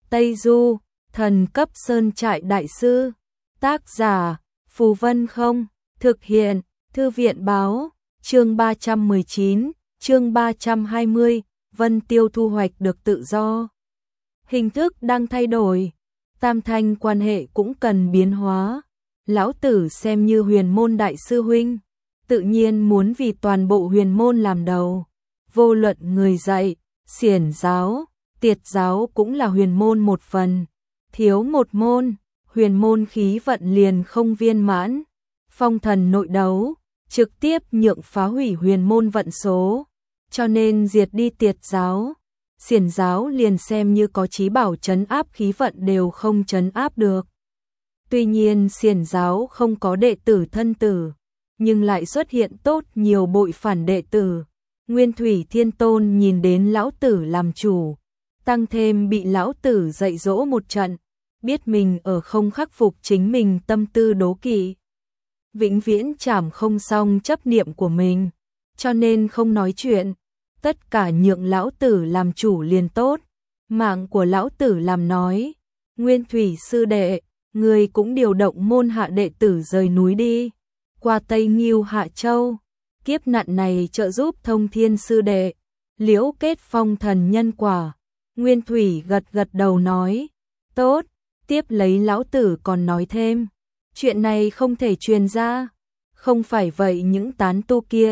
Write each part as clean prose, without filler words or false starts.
Tây Du, thần cấp sơn trại đại sư. Tác giả, Phù Vân Không. Thực hiện, Thư viện Báo. Chương 319, chương 320, Vân Tiêu thu hoạch được tự do. Hình thức đang thay đổi, tam thanh quan hệ cũng cần biến hóa. Lão tử xem như huyền môn đại sư huynh, tự nhiên muốn vì toàn bộ huyền môn làm đầu. Vô luận người dạy, xiển giáo, tiệt giáo cũng là huyền môn một phần. Thiếu một môn, huyền môn khí vận liền không viên mãn. Phong thần nội đấu, trực tiếp nhượng phá hủy huyền môn vận số. Cho nên diệt đi tiệt giáo, xiển giáo liền xem như có chí bảo trấn áp khí vận đều không trấn áp được. Tuy nhiên xiển giáo không có đệ tử thân tử, nhưng lại xuất hiện tốt nhiều bội phản đệ tử. Nguyên Thủy Thiên Tôn nhìn đến lão tử làm chủ, tăng thêm bị lão tử dạy dỗ một trận, biết mình ở không khắc phục chính mình tâm tư đố kỵ, vĩnh viễn trảm không xong chấp niệm của mình, cho nên không nói chuyện, tất cả nhượng lão tử làm chủ liền tốt. Mạng của lão tử làm nói, Nguyên Thủy sư đệ, người cũng điều động môn hạ đệ tử rời núi đi, qua Tây Ngưu Hạ Châu, kiếp nạn này trợ giúp Thông Thiên sư đệ, liễu kết phong thần nhân quả. Nguyên Thủy gật gật đầu nói, tốt. Tiếp lấy lão tử còn nói thêm, chuyện này không thể truyền ra, không phải vậy những tán tu kia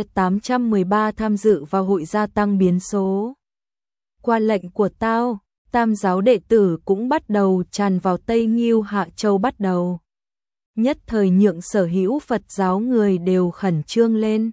813 tham dự vào hội gia tăng biến số. Qua lệnh của tao, tam giáo đệ tử cũng bắt đầu tràn vào Tây Ngưu Hạ Châu bắt đầu. Nhất thời nhượng sở hữu Phật giáo người đều khẩn trương lên.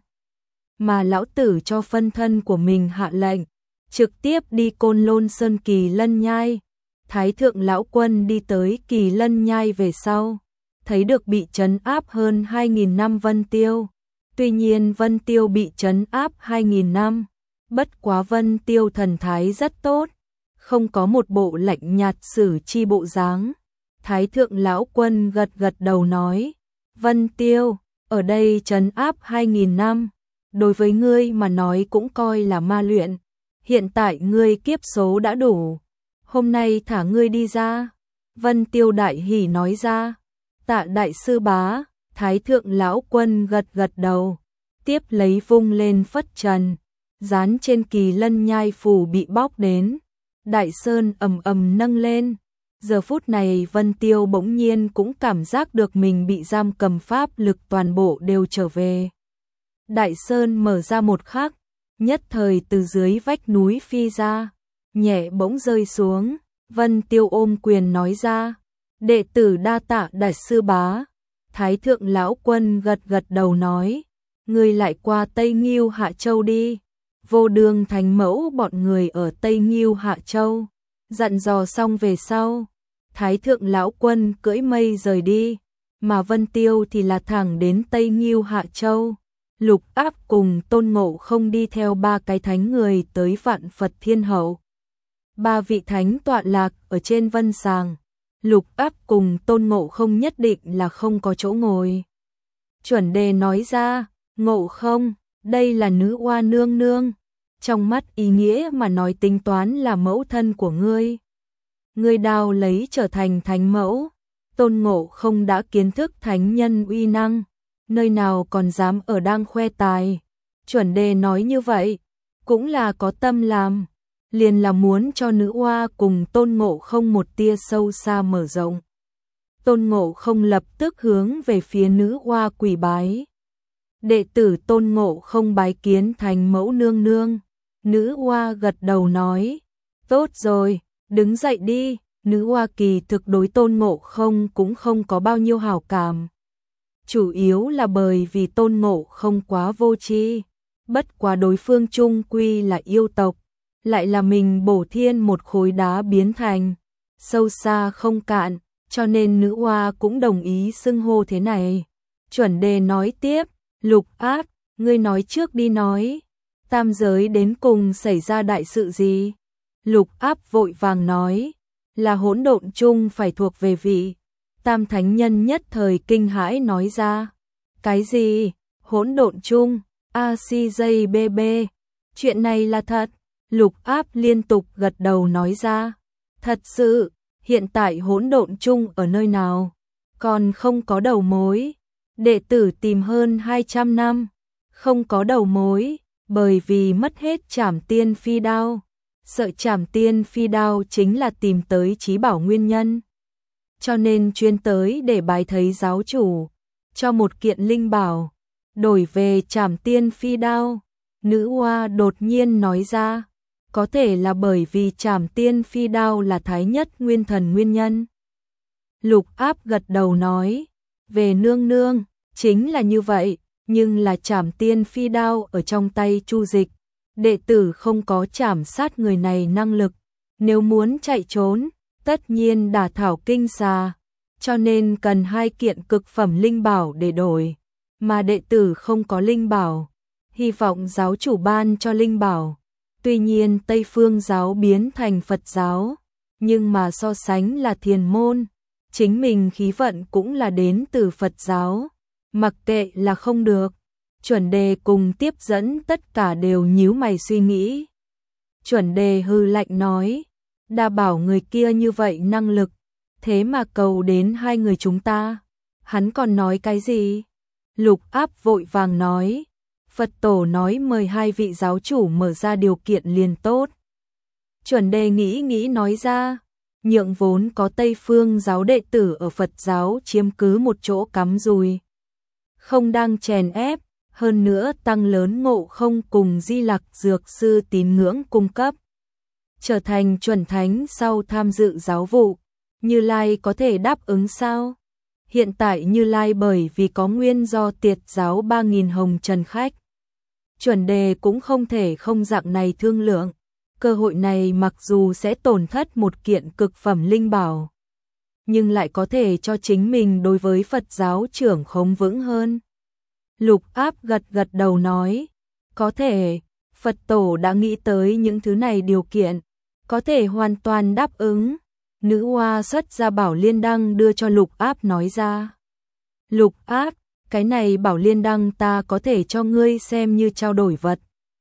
Mà lão tử cho phân thân của mình hạ lệnh, trực tiếp đi Côn Lôn Sơn Kỳ Lân Nhai. Thái thượng lão quân đi tới Kỳ Lân Nhai về sau, thấy được bị trấn áp hơn 2.000 năm Vân Tiêu. Tuy nhiên Vân Tiêu bị trấn áp 2.000 năm, bất quá Vân Tiêu thần thái rất tốt, không có một bộ lạnh nhạt xử chi bộ dáng. Thái thượng lão quân gật gật đầu nói, Vân Tiêu, ở đây trấn áp 2.000 năm, đối với ngươi mà nói cũng coi là ma luyện. Hiện tại ngươi kiếp số đã đủ, hôm nay thả ngươi đi ra. Vân Tiêu đại hỉ nói ra, tạ đại sư bá. Thái thượng lão quân gật gật đầu, tiếp lấy vung lên phất trần, dán trên Kỳ Lân Nhai phù bị bóc đến, đại sơn ầm ầm nâng lên. Giờ phút này Vân Tiêu bỗng nhiên cũng cảm giác được mình bị giam cầm, pháp lực toàn bộ đều trở về. Đại sơn mở ra một khắc, nhất thời từ dưới vách núi phi ra, nhẹ bỗng rơi xuống. Vân Tiêu ôm quyền nói ra, đệ tử đa tạ đại sư bá. Thái thượng lão quân gật gật đầu nói, ngươi lại qua Tây Ngưu Hạ Châu đi. Vô Đường Thánh Mẫu bọn người ở Tây Ngưu Hạ Châu dặn dò xong về sau, Thái thượng lão quân cưỡi mây rời đi, mà Vân Tiêu thì là thẳng đến Tây Ngưu Hạ Châu. Lục Áp cùng Tôn Ngộ Không đi theo ba cái thánh người tới Vạn Phật Thiên Hậu. Ba vị thánh tọa lạc ở trên vân sàng, Lục Áp cùng Tôn Ngộ Không nhất định là không có chỗ ngồi. Chuẩn Đề nói ra, Ngộ Không, đây là nữ oa nương nương, trong mắt ý nghĩa mà nói tính toán là mẫu thân của ngươi. Ngươi đào lấy trở thành thánh mẫu. Tôn Ngộ Không đã kiến thức thánh nhân uy năng, nơi nào còn dám ở đang khoe tài. Chuẩn Đề nói như vậy, cũng là có tâm làm, liền là muốn cho nữ oa cùng Tôn Ngộ Không một tia sâu xa mở rộng. Tôn Ngộ Không lập tức hướng về phía nữ oa quỳ bái. Đệ tử Tôn Ngộ Không bái kiến thành mẫu nương nương. Nữ oa gật đầu nói, tốt rồi, đứng dậy đi. Nữ oa kỳ thực đối Tôn Ngộ Không cũng không có bao nhiêu hảo cảm, chủ yếu là bởi vì Tôn Ngộ Không quá vô tri. Bất quá đối phương chung quy là yêu tộc, lại là mình bổ thiên một khối đá biến thành, sâu xa không cạn, cho nên nữ oa cũng đồng ý xưng hô thế này. Chuẩn Đề nói tiếp, Lục Áp, ngươi nói trước đi nói, tam giới đến cùng xảy ra đại sự gì? Lục Áp vội vàng nói, là hỗn độn chung phải thuộc về vị. Tam thánh nhân nhất thời kinh hãi nói ra, cái gì? Hỗn độn chung? ACJBB, chuyện này là thật. Lục Áp liên tục gật đầu nói ra, thật sự. hiện tại hỗn độn chung ở nơi nào? Còn không có đầu mối. Đệ tử tìm hơn 200 năm, không có đầu mối, bởi vì mất hết Trảm Tiên Phi Đao. Sợ Trảm Tiên Phi Đao chính là tìm tới chí bảo nguyên nhân. Cho nên chuyên tới để bái thấy giáo chủ, cho một kiện linh bảo, đổi về Trảm Tiên Phi Đao. Nữ oa đột nhiên nói ra, có thể là bởi vì Trảm Tiên Phi Đao là thái nhất nguyên thần nguyên nhân. Lục Áp gật đầu nói, về nương nương, chính là như vậy, nhưng là Trảm Tiên Phi Đao ở trong tay Chu Dịch. Đệ tử không có trảm sát người này năng lực, nếu muốn chạy trốn, tất nhiên đả thảo kinh xà, cho nên cần 2 kiện cực phẩm linh bảo để đổi, mà đệ tử không có linh bảo, hy vọng giáo chủ ban cho linh bảo. Tuy nhiên Tây Phương giáo biến thành Phật giáo, nhưng mà so sánh là thiền môn, chính mình khí vận cũng là đến từ Phật giáo, mặc kệ là không được. Chuẩn đề cùng tiếp dẫn tất cả đều nhíu mày suy nghĩ. Chuẩn đề hư lạnh nói, đa bảo người kia như vậy năng lực, thế mà cầu đến 2 người chúng ta, hắn còn nói cái gì? Lục Áp vội vàng nói, Phật tổ nói mời 2 vị giáo chủ mở ra điều kiện liền tốt. Chuẩn đề nghĩ nói ra, nhượng vốn có Tây Phương giáo đệ tử ở Phật giáo chiếm cứ một chỗ cắm rùi, không đang chèn ép. Hơn nữa tăng lớn Ngộ Không cùng Di Lặc dược sư tín ngưỡng cung cấp. Trở thành chuẩn thánh sau tham dự giáo vụ, Như Lai có thể đáp ứng sao? Hiện tại Như Lai bởi vì có nguyên do tiệt giáo 3.000 hồng trần khách. Chuẩn đề cũng không thể không dạng này thương lượng. Cơ hội này mặc dù sẽ tổn thất một kiện cực phẩm linh bảo, nhưng lại có thể cho chính mình đối với Phật giáo trưởng khống vững hơn. Lục Áp gật đầu nói, có thể, Phật tổ đã nghĩ tới những thứ này điều kiện, có thể hoàn toàn đáp ứng. Nữ oa xuất ra bảo liên đăng đưa cho Lục Áp nói ra. Lục Áp, cái này bảo liên đăng ta có thể cho ngươi xem như trao đổi vật.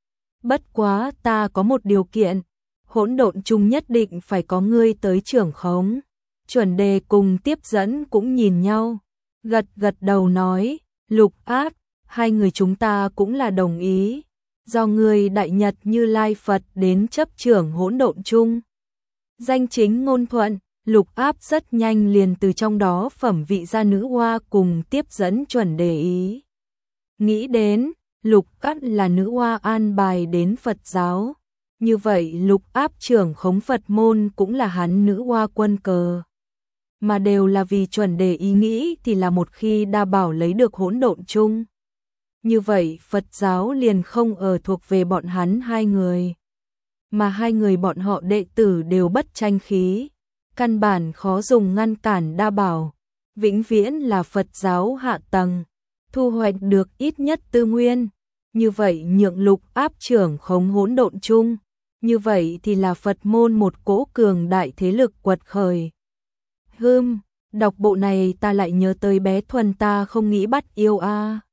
Bất quá ta có một điều kiện, hỗn độn chung nhất định phải có ngươi tới trưởng khống. Chuẩn đề cùng tiếp dẫn cũng nhìn nhau, gật đầu nói, Lục Áp, 2 người chúng ta cũng là đồng ý, do người Đại Nhật Như Lai Phật đến chấp trưởng hỗn độn chung. Danh chính ngôn thuận, Lục Áp rất nhanh liền từ trong đó phẩm vị ra nữ oa cùng tiếp dẫn chuẩn đề ý. Nghĩ đến, Lục Áp là nữ oa an bài đến Phật giáo, như vậy Lục Áp trưởng khống Phật môn cũng là hắn nữ oa quân cờ. Mà đều là vì chuẩn đề ý nghĩ thì là một khi đa bảo lấy được hỗn độn chung. Như vậy Phật giáo liền không ở thuộc về bọn hắn 2 người. Mà 2 người bọn họ đệ tử đều bất tranh khí. Căn bản khó dùng ngăn cản đa bảo. Vĩnh viễn là Phật giáo hạ tầng. Thu hoạch được ít nhất tư nguyên. Như vậy nhượng Lục Áp trưởng khống hỗn độn chung. Như vậy thì là Phật môn một cỗ cường đại thế lực quật khởi. Đọc bộ này ta lại nhớ tới bé Thuần ta không nghĩ bắt yêu a.